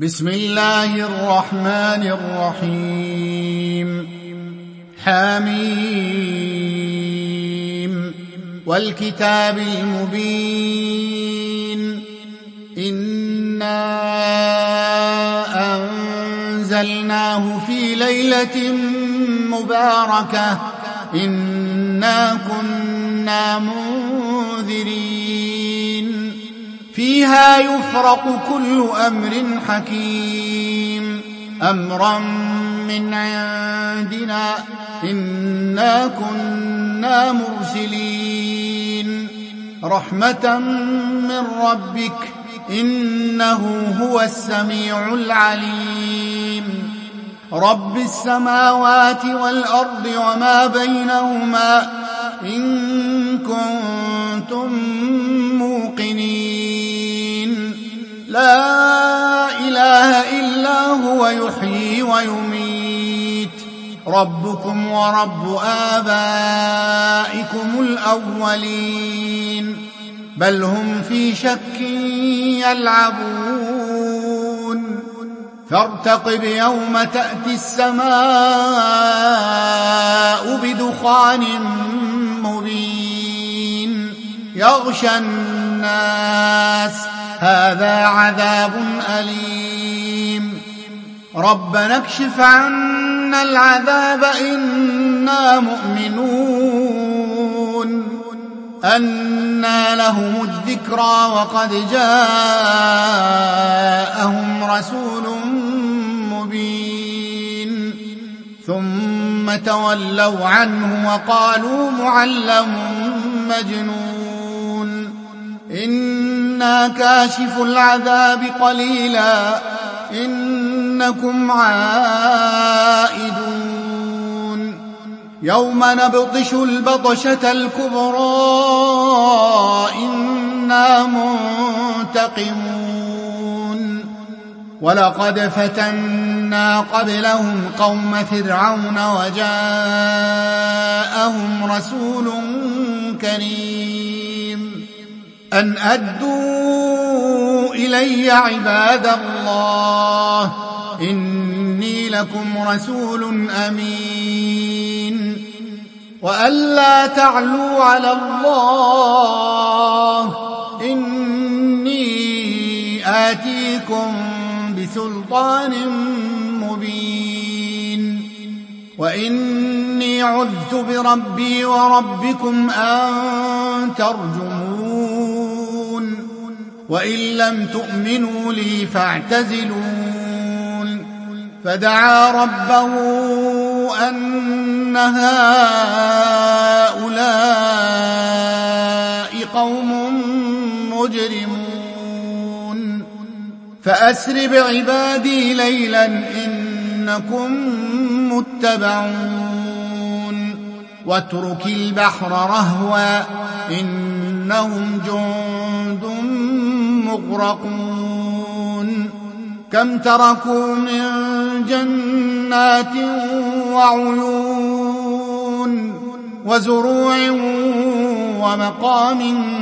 بسم الله الرحمن الرحيم حميم والكتاب المبين إنا أنزلناه في ليلة مباركة إنا كنا منذرين فيها يفرق كل أمر حكيم أمرا من عندنا إنا كنا مرسلين رحمة من ربك إنه هو السميع العليم رب السماوات والأرض وما بينهما إن كنتم موقنين لا إله إلا هو يحيي ويميت ربكم ورب آبائكم الأولين بل هم في شك يلعبون فارتقب يوم تأتي السماء بدخان مبين يغشى الناس هذا عذاب أليم ربنا اكشف عنا العذاب إنا مؤمنون أنى لهم الذكرى وقد جاءهم رسول مبين ثم تولوا عنه وقالوا معلم مجنون إنا كاشف العذاب قليلا إنكم عائدون يوم نبطش البطشة الكبرى إنا منتقمون ولقد فتنا قبلهم قوم فرعون وجاءهم رسول كريم أن أدوا إلي عباد الله إني لكم رسول أمين وأن لا تعلوا على الله إني آتيكم بسلطان مبين وإني عذت بربي وربكم أن ترجمون وإن لم تؤمنوا لي فاعتزلون فدعا ربه أن هؤلاء قوم مجرمون فأسر بعبادي ليلا إنكم متبعون واترك البحر رهوا إنهم جند مغرقون كم تركوا من جنات وعيون وزروع ومقام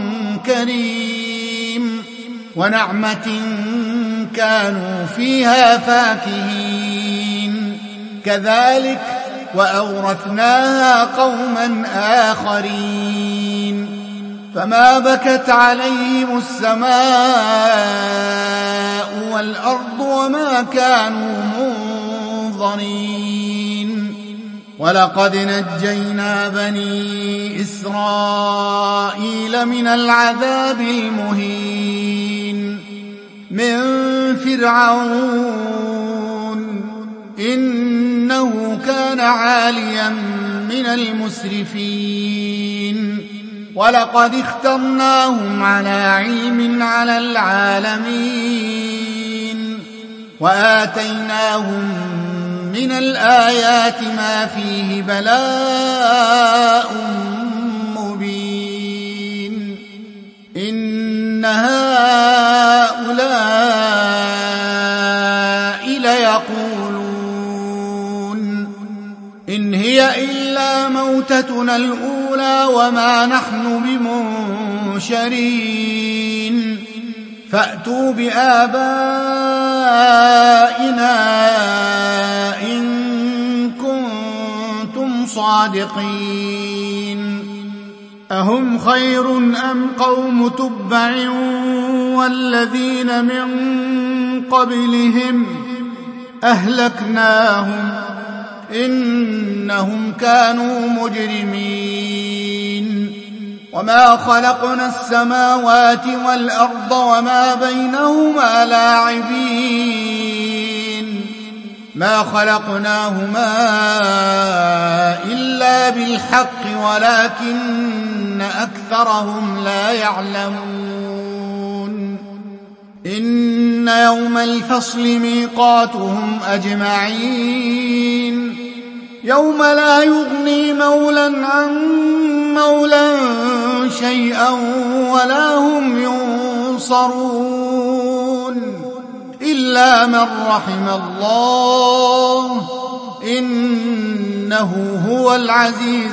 كريم ونعمة كانوا فيها فاكهين كذلك وأورثناها قوما آخرين فما بكت عليهم السماء والأرض وما كانوا منظرين ولقد نجينا بني إسرائيل من العذاب المهين من فرعون إنه كان عاليا من المسرفين ولقد اخترناهم على علم على العالمين وآتيناهم من الآيات ما فيه بلاء مبين إن هؤلاء ليقولون إن هي إلا موتتنا الأولى وما نحن بمنشرين فأتوا بآبائنا صادقين أهم خير أم قوم تبع والذين من قبلهم أهلكناهم إنهم كانوا مجرمين وما خلقنا السماوات والأرض وما بينهما لاعبين ما خلقناهما إلا بالحق ولكن أكثرهم لا يعلمون إن يوم الفصل ميقاتهم أجمعين يوم لا يغني مولى عن مولى شيئا ولا هم ينصرون إلا من رحم الله إنه هو العزيز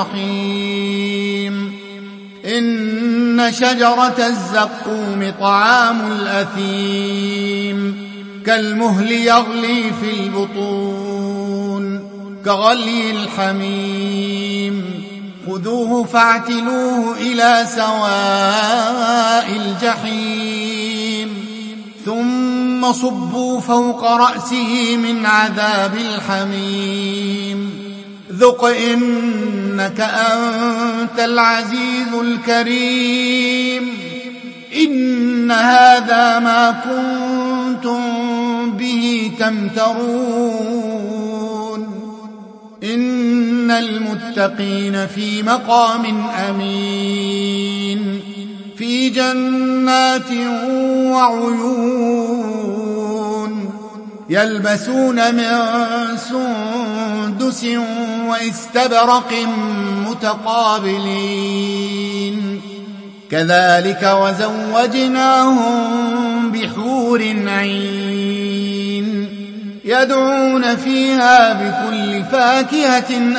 الرحيم إن شجرة الزقوم طعام الأثيم كالمهل يغلي في البطون كغلي الحميم خذوه فاعتلوه إلى سواء الجحيم ثم صبوا فوق رأسه من عذاب الحميم ذق إنك أنت العزيز الكريم إن هذا ما كنتم به تمترون إن المتقين في مقام أمين في جنات وعيون يلبسون من سندس واستبرق متقابلين كذلك وزوجناهم بحور عين يدعون فيها بكل فاكهة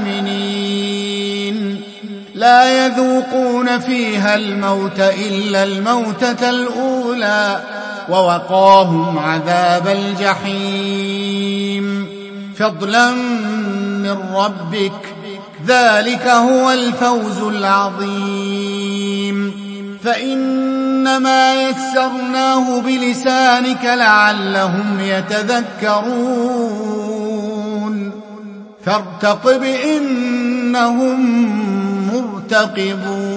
آمنين لا يذوقون فيها الموت إلا الموتة الأولى ووقاهم عذاب الجحيم فضلا من ربك ذلك هو الفوز العظيم فإنما يسرناه بلسانك لعلهم يتذكرون فارتقب إنهم مرتقبون